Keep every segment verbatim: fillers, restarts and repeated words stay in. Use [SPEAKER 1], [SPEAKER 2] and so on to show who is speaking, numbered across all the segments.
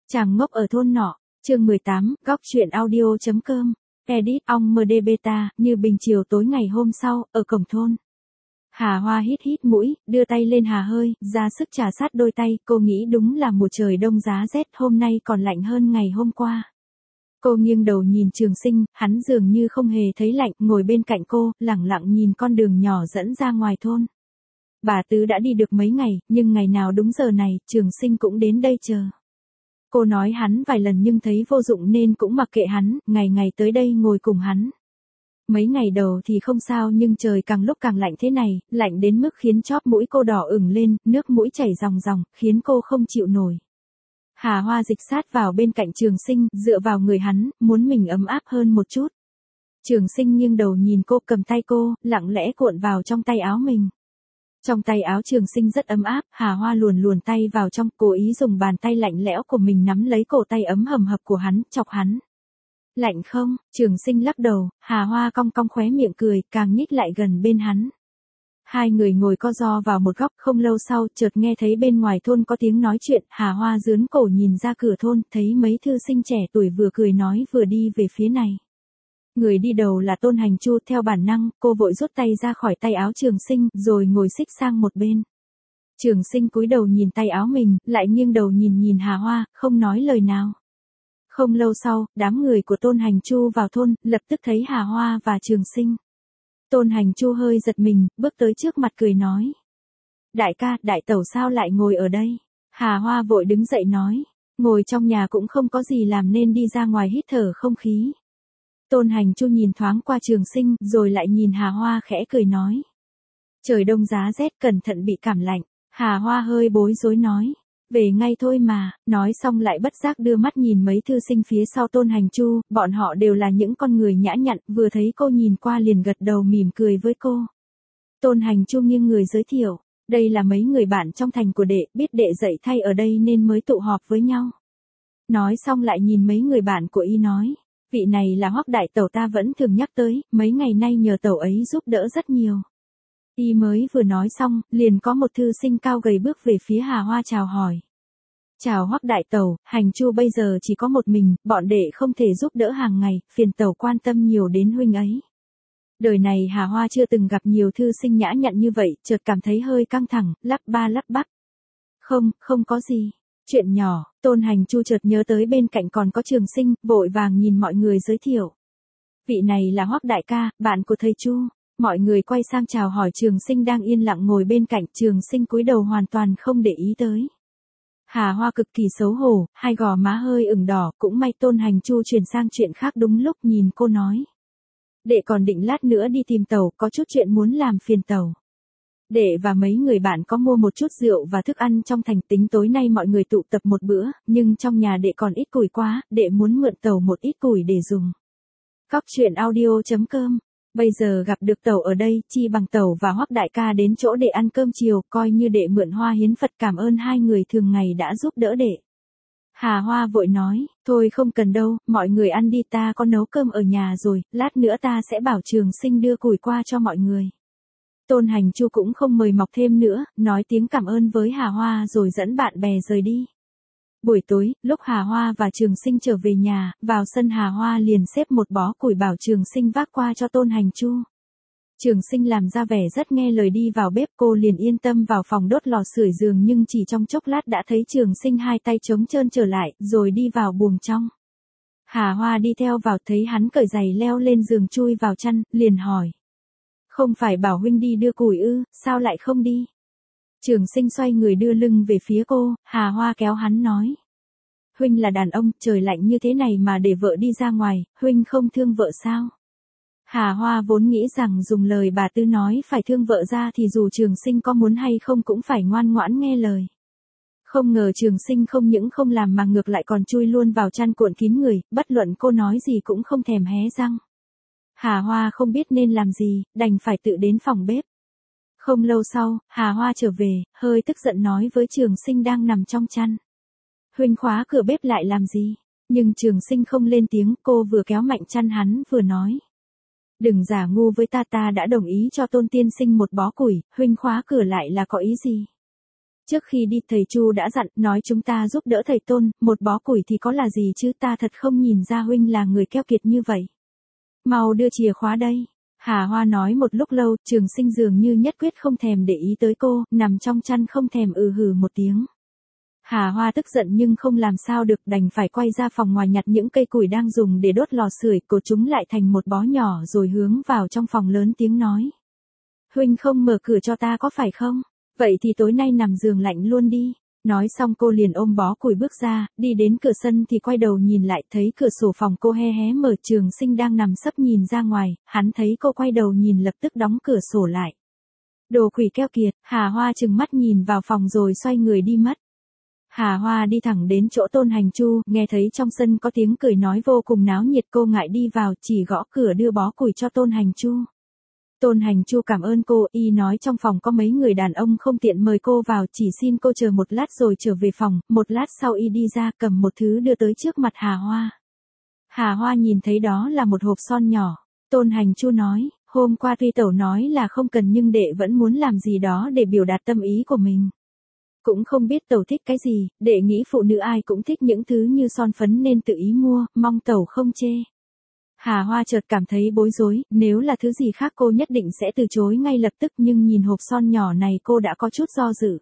[SPEAKER 1] Chàng ngốc ở thôn nọ, chương mười tám, góc truyện audio.com, edit ong em đê beta, như bình chiều tối ngày hôm sau, ở cổng thôn. Hà Hoa hít hít mũi, đưa tay lên hà hơi, ra sức trà sát đôi tay, cô nghĩ đúng là mùa trời đông giá rét, hôm nay còn lạnh hơn ngày hôm qua. Cô nghiêng đầu nhìn Trường Sinh, hắn dường như không hề thấy lạnh, ngồi bên cạnh cô, lẳng lặng nhìn con đường nhỏ dẫn ra ngoài thôn. Bà Tứ đã đi được mấy ngày, nhưng ngày nào đúng giờ này, Trường Sinh cũng đến đây chờ. Cô nói hắn vài lần nhưng thấy vô dụng nên cũng mặc kệ hắn, ngày ngày tới đây ngồi cùng hắn. Mấy ngày đầu thì không sao nhưng trời càng lúc càng lạnh thế này, lạnh đến mức khiến chóp mũi cô đỏ ửng lên, nước mũi chảy ròng ròng, khiến cô không chịu nổi. Hà Hoa dịch sát vào bên cạnh Trường Sinh, dựa vào người hắn, muốn mình ấm áp hơn một chút. Trường Sinh nghiêng đầu nhìn cô, cầm tay cô, lặng lẽ cuộn vào trong tay áo mình. Trong tay áo Trường Sinh rất ấm áp, Hà Hoa luồn luồn tay vào trong, cố ý dùng bàn tay lạnh lẽo của mình nắm lấy cổ tay ấm hầm hập của hắn, chọc hắn. Lạnh không? Trường Sinh lắc đầu, Hà Hoa cong cong khóe miệng cười, càng nhích lại gần bên hắn. Hai người ngồi co ro vào một góc, không lâu sau, chợt nghe thấy bên ngoài thôn có tiếng nói chuyện, Hà Hoa dướn cổ nhìn ra cửa thôn, thấy mấy thư sinh trẻ tuổi vừa cười nói vừa đi về phía này. Người đi đầu là Tôn Hành Chu, theo bản năng, cô vội rút tay ra khỏi tay áo Trường Sinh, rồi ngồi xích sang một bên. Trường Sinh cúi đầu nhìn tay áo mình, lại nghiêng đầu nhìn nhìn Hà Hoa, không nói lời nào. Không lâu sau, đám người của Tôn Hành Chu vào thôn, lập tức thấy Hà Hoa và Trường Sinh. Tôn Hành Chu hơi giật mình, bước tới trước mặt cười nói. Đại ca, đại tẩu sao lại ngồi ở đây? Hà Hoa vội đứng dậy nói. Ngồi trong nhà cũng không có gì làm nên đi ra ngoài hít thở không khí. Tôn Hành Chu nhìn thoáng qua Trường Sinh, rồi lại nhìn Hà Hoa khẽ cười nói. Trời đông giá rét, cẩn thận bị cảm lạnh. Hà Hoa hơi bối rối nói. Về ngay thôi mà, nói xong lại bất giác đưa mắt nhìn mấy thư sinh phía sau Tôn Hành Chu, bọn họ đều là những con người nhã nhặn, vừa thấy cô nhìn qua liền gật đầu mỉm cười với cô. Tôn Hành Chu nghiêng người giới thiệu, đây là mấy người bạn trong thành của đệ, biết đệ dạy thay ở đây nên mới tụ họp với nhau. Nói xong lại nhìn mấy người bạn của y nói, vị này là Hoắc đại tẩu ta vẫn thường nhắc tới, mấy ngày nay nhờ tẩu ấy giúp đỡ rất nhiều. Y mới vừa nói xong, liền có một thư sinh cao gầy bước về phía Hà Hoa chào hỏi. Chào Hoắc đại tẩu, Hành Chu bây giờ chỉ có một mình, bọn đệ không thể giúp đỡ hàng ngày, phiền tẩu quan tâm nhiều đến huynh ấy. Đời này Hà Hoa chưa từng gặp nhiều thư sinh nhã nhặn như vậy, chợt cảm thấy hơi căng thẳng, lắp ba lắp bắp. Không, không có gì. Chuyện nhỏ, Tôn Hành Chu chợt nhớ tới bên cạnh còn có Trường Sinh, vội vàng nhìn mọi người giới thiệu. Vị này là Hoắc đại ca, bạn của thầy Chu. Mọi người quay sang chào hỏi Trường Sinh đang yên lặng ngồi bên cạnh, Trường Sinh cúi đầu hoàn toàn không để ý tới. Hà Hoa cực kỳ xấu hổ, hai gò má hơi ửng đỏ, cũng may Tôn Hành Chu chuyển sang chuyện khác đúng lúc nhìn cô nói. Đệ còn định lát nữa đi tìm tẩu, có chút chuyện muốn làm phiền tẩu. Đệ và mấy người bạn có mua một chút rượu và thức ăn trong thành, tính tối nay mọi người tụ tập một bữa, nhưng trong nhà đệ còn ít củi quá, đệ muốn mượn tẩu một ít củi để dùng. Góc truyện audio.com. Bây giờ gặp được tẩu ở đây, chi bằng tẩu và Hoắc đại ca đến chỗ đệ ăn cơm chiều, coi như đệ mượn hoa hiến Phật cảm ơn hai người thường ngày đã giúp đỡ đệ. Hà Hoa vội nói, thôi không cần đâu, mọi người ăn đi, ta có nấu cơm ở nhà rồi, lát nữa ta sẽ bảo Trường Sinh đưa củi qua cho mọi người. Tôn Hành Chu cũng không mời mọc thêm nữa, nói tiếng cảm ơn với Hà Hoa rồi dẫn bạn bè rời đi. Buổi tối, lúc Hà Hoa và Trường Sinh trở về nhà, vào sân Hà Hoa liền xếp một bó củi bảo Trường Sinh vác qua cho Tôn Hành Chu. Trường Sinh làm ra vẻ rất nghe lời đi vào bếp, cô liền yên tâm vào phòng đốt lò sưởi giường, nhưng chỉ trong chốc lát đã thấy Trường Sinh hai tay trống trơn trở lại, rồi đi vào buồng trong. Hà Hoa đi theo vào, thấy hắn cởi giày leo lên giường chui vào chăn, liền hỏi. Không phải bảo huynh đi đưa củi ư, sao lại không đi? Trường Sinh xoay người đưa lưng về phía cô, Hà Hoa kéo hắn nói. Huynh là đàn ông, trời lạnh như thế này mà để vợ đi ra ngoài, huynh không thương vợ sao? Hà Hoa vốn nghĩ rằng dùng lời bà Tư nói phải thương vợ ra thì dù Trường Sinh có muốn hay không cũng phải ngoan ngoãn nghe lời. Không ngờ Trường Sinh không những không làm mà ngược lại còn chui luôn vào chăn cuộn kín người, bất luận cô nói gì cũng không thèm hé răng. Hà Hoa không biết nên làm gì, đành phải tự đến phòng bếp. Không lâu sau, Hà Hoa trở về, hơi tức giận nói với Trường Sinh đang nằm trong chăn. Huynh khóa cửa bếp lại làm gì? Nhưng Trường Sinh không lên tiếng, cô vừa kéo mạnh chăn hắn vừa nói. Đừng giả ngu với ta, ta đã đồng ý cho Tôn tiên sinh một bó củi, huynh khóa cửa lại là có ý gì? Trước khi đi thầy Chu đã dặn, nói chúng ta giúp đỡ thầy Tôn, một bó củi thì có là gì chứ, ta thật không nhìn ra huynh là người keo kiệt như vậy. Mau đưa chìa khóa đây. Hà Hoa nói một lúc lâu, Trường Sinh dường như nhất quyết không thèm để ý tới cô, nằm trong chăn không thèm ừ hừ một tiếng. Hà Hoa tức giận nhưng không làm sao được, đành phải quay ra phòng ngoài nhặt những cây củi đang dùng để đốt lò sưởi, cột chúng lại thành một bó nhỏ rồi hướng vào trong phòng lớn tiếng nói. Huynh không mở cửa cho ta có phải không? Vậy thì tối nay nằm giường lạnh luôn đi. Nói xong cô liền ôm bó củi bước ra, đi đến cửa sân thì quay đầu nhìn lại, thấy cửa sổ phòng cô hé hé mở, Trường Sinh đang nằm sấp nhìn ra ngoài, hắn thấy cô quay đầu nhìn lập tức đóng cửa sổ lại. Đồ quỷ keo kiệt. Hà Hoa trừng mắt nhìn vào phòng rồi xoay người đi mất. Hà Hoa đi thẳng đến chỗ Tôn Hành Chu, nghe thấy trong sân có tiếng cười nói vô cùng náo nhiệt, cô ngại đi vào, chỉ gõ cửa đưa bó củi cho Tôn Hành Chu. Tôn Hành Chu cảm ơn cô, y nói trong phòng có mấy người đàn ông không tiện mời cô vào, chỉ xin cô chờ một lát rồi trở về phòng. Một lát sau y đi ra cầm một thứ đưa tới trước mặt Hà Hoa. Hà Hoa nhìn thấy đó là một hộp son nhỏ. Tôn Hành Chu nói, hôm qua tuy tẩu nói là không cần nhưng đệ vẫn muốn làm gì đó để biểu đạt tâm ý của mình. Cũng không biết tẩu thích cái gì, đệ nghĩ phụ nữ ai cũng thích những thứ như son phấn nên tự ý mua, mong tẩu không chê. Hà Hoa chợt cảm thấy bối rối, nếu là thứ gì khác cô nhất định sẽ từ chối ngay lập tức, nhưng nhìn hộp son nhỏ này cô đã có chút do dự.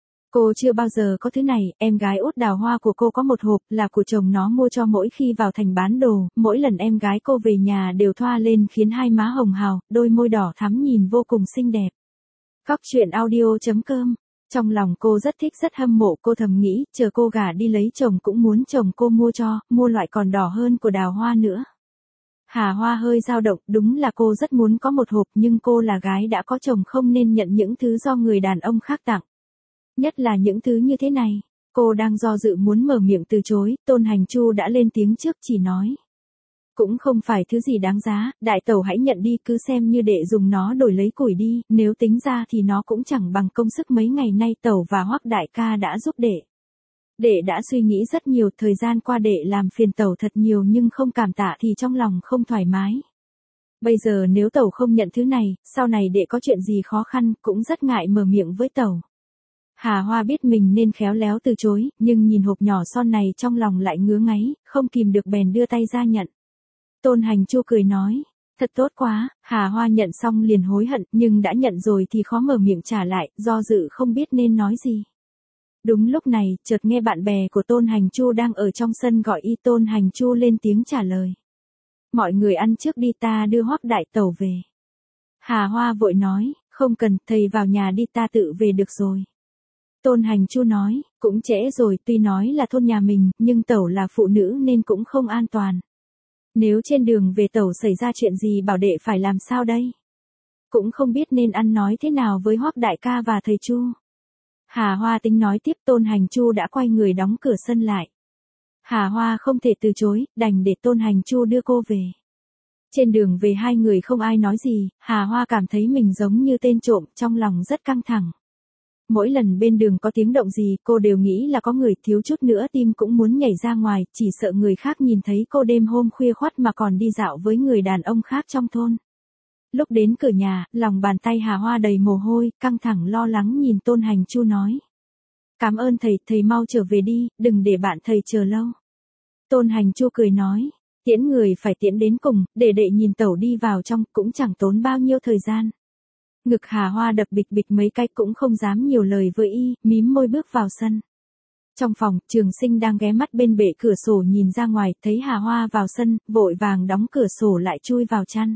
[SPEAKER 1] Cô chưa bao giờ có thứ này, em gái út Đào Hoa của cô có một hộp, là của chồng nó mua cho mỗi khi vào thành bán đồ, mỗi lần em gái cô về nhà đều thoa lên khiến hai má hồng hào, đôi môi đỏ thắm nhìn vô cùng xinh đẹp. Góc truyện audio chấm com. Trong lòng cô rất thích rất hâm mộ, cô thầm nghĩ, chờ cô gả đi lấy chồng cũng muốn chồng cô mua cho, mua loại còn đỏ hơn của Đào Hoa nữa. Hà Hoa hơi dao động, đúng là cô rất muốn có một hộp, nhưng cô là gái đã có chồng không nên nhận những thứ do người đàn ông khác tặng. Nhất là những thứ như thế này. Cô đang do dự muốn mở miệng từ chối, Tôn Hành Chu đã lên tiếng trước, chỉ nói. Cũng không phải thứ gì đáng giá, đại tẩu hãy nhận đi, cứ xem như đệ dùng nó đổi lấy củi đi, nếu tính ra thì nó cũng chẳng bằng công sức mấy ngày nay tẩu và Hoắc đại ca đã giúp đệ. Đệ đã suy nghĩ rất nhiều, thời gian qua đệ làm phiền tẩu thật nhiều nhưng không cảm tạ thì trong lòng không thoải mái. Bây giờ nếu tẩu không nhận thứ này, sau này đệ có chuyện gì khó khăn, cũng rất ngại mở miệng với tẩu. Hà Hoa biết mình nên khéo léo từ chối, nhưng nhìn hộp nhỏ son này trong lòng lại ngứa ngáy, không kìm được bèn đưa tay ra nhận. Tôn Hành Chu cười nói, thật tốt quá. Hà Hoa nhận xong liền hối hận, nhưng đã nhận rồi thì khó mở miệng trả lại, do dự không biết nên nói gì. Đúng lúc này, chợt nghe bạn bè của Tôn Hành Chu đang ở trong sân gọi y. Tôn Hành Chu lên tiếng trả lời. Mọi người ăn trước đi, ta đưa Hoắc đại tẩu về. Hà Hoa vội nói, không cần, thầy vào nhà đi, ta tự về được rồi. Tôn Hành Chu nói, cũng trễ rồi, tuy nói là thôn nhà mình, nhưng tẩu là phụ nữ nên cũng không an toàn. Nếu trên đường về tẩu xảy ra chuyện gì bảo đệ phải làm sao đây? Cũng không biết nên ăn nói thế nào với Hoắc đại ca và thầy Chu. Hà Hoa tính nói tiếp, Tôn Hành Chu đã quay người đóng cửa sân lại. Hà Hoa không thể từ chối, đành để Tôn Hành Chu đưa cô về. Trên đường về hai người không ai nói gì, Hà Hoa cảm thấy mình giống như tên trộm, trong lòng rất căng thẳng. Mỗi lần bên đường có tiếng động gì, cô đều nghĩ là có người, thiếu chút nữa tim cũng muốn nhảy ra ngoài, chỉ sợ người khác nhìn thấy cô đêm hôm khuya khoắt mà còn đi dạo với người đàn ông khác trong thôn. Lúc đến cửa nhà, lòng bàn tay Hà Hoa đầy mồ hôi, căng thẳng lo lắng nhìn Tôn Hành Chu nói. Cảm ơn thầy, thầy mau trở về đi, đừng để bạn thầy chờ lâu. Tôn Hành Chu cười nói, tiễn người phải tiễn đến cùng, để đệ nhìn tẩu đi vào trong, cũng chẳng tốn bao nhiêu thời gian. Ngực Hà Hoa đập bịch bịch mấy cái, cũng không dám nhiều lời với y, mím môi bước vào sân. Trong phòng, Trường Sinh đang ghé mắt bên bệ cửa sổ nhìn ra ngoài, thấy Hà Hoa vào sân, vội vàng đóng cửa sổ lại chui vào chăn.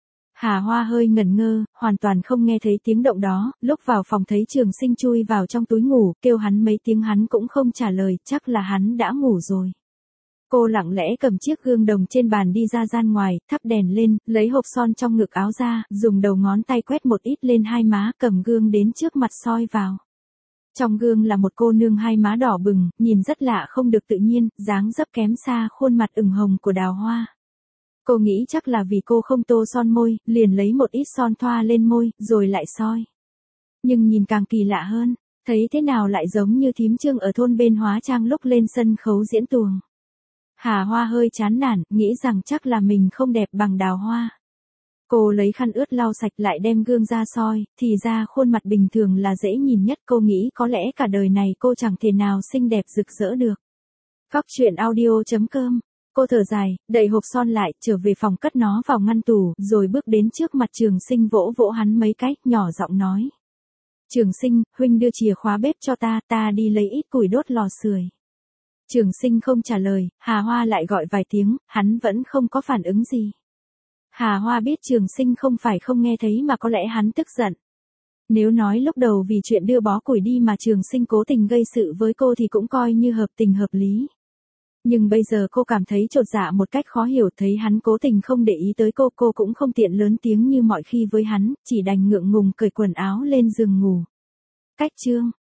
[SPEAKER 1] Hà Hoa hơi ngẩn ngơ, hoàn toàn không nghe thấy tiếng động đó, lúc vào phòng thấy Trường Sinh chui vào trong túi ngủ, kêu hắn mấy tiếng hắn cũng không trả lời, chắc là hắn đã ngủ rồi. Cô lặng lẽ cầm chiếc gương đồng trên bàn đi ra gian ngoài, thắp đèn lên, lấy hộp son trong ngực áo ra, dùng đầu ngón tay quét một ít lên hai má, cầm gương đến trước mặt soi vào. Trong gương là một cô nương hai má đỏ bừng, nhìn rất lạ không được tự nhiên, dáng dấp kém xa khuôn mặt ửng hồng của Đào Hoa. Cô nghĩ chắc là vì cô không tô son môi, liền lấy một ít son thoa lên môi, rồi lại soi. Nhưng nhìn càng kỳ lạ hơn, thấy thế nào lại giống như thím Trương ở thôn bên hóa trang lúc lên sân khấu diễn tuồng. Hà Hoa hơi chán nản, nghĩ rằng chắc là mình không đẹp bằng Đào Hoa. Cô lấy khăn ướt lau sạch lại đem gương ra soi, thì ra khuôn mặt bình thường là dễ nhìn nhất. Cô nghĩ có lẽ cả đời này cô chẳng thể nào xinh đẹp rực rỡ được. Góc chuyện audio chấm com. Cô thở dài, đậy hộp son lại, trở về phòng cất nó vào ngăn tủ, rồi bước đến trước mặt Trường Sinh vỗ vỗ hắn mấy cái, nhỏ giọng nói. Trường Sinh, huynh đưa chìa khóa bếp cho ta, ta đi lấy ít củi đốt lò sưởi. Trường Sinh không trả lời, Hà Hoa lại gọi vài tiếng, hắn vẫn không có phản ứng gì. Hà Hoa biết Trường Sinh không phải không nghe thấy mà có lẽ hắn tức giận. Nếu nói lúc đầu vì chuyện đưa bó củi đi mà Trường Sinh cố tình gây sự với cô thì cũng coi như hợp tình hợp lý. Nhưng bây giờ cô cảm thấy chột dạ một cách khó hiểu, thấy hắn cố tình không để ý tới cô, cô cũng không tiện lớn tiếng như mọi khi với hắn, chỉ đành ngượng ngùng cởi quần áo lên giường ngủ. Cách chương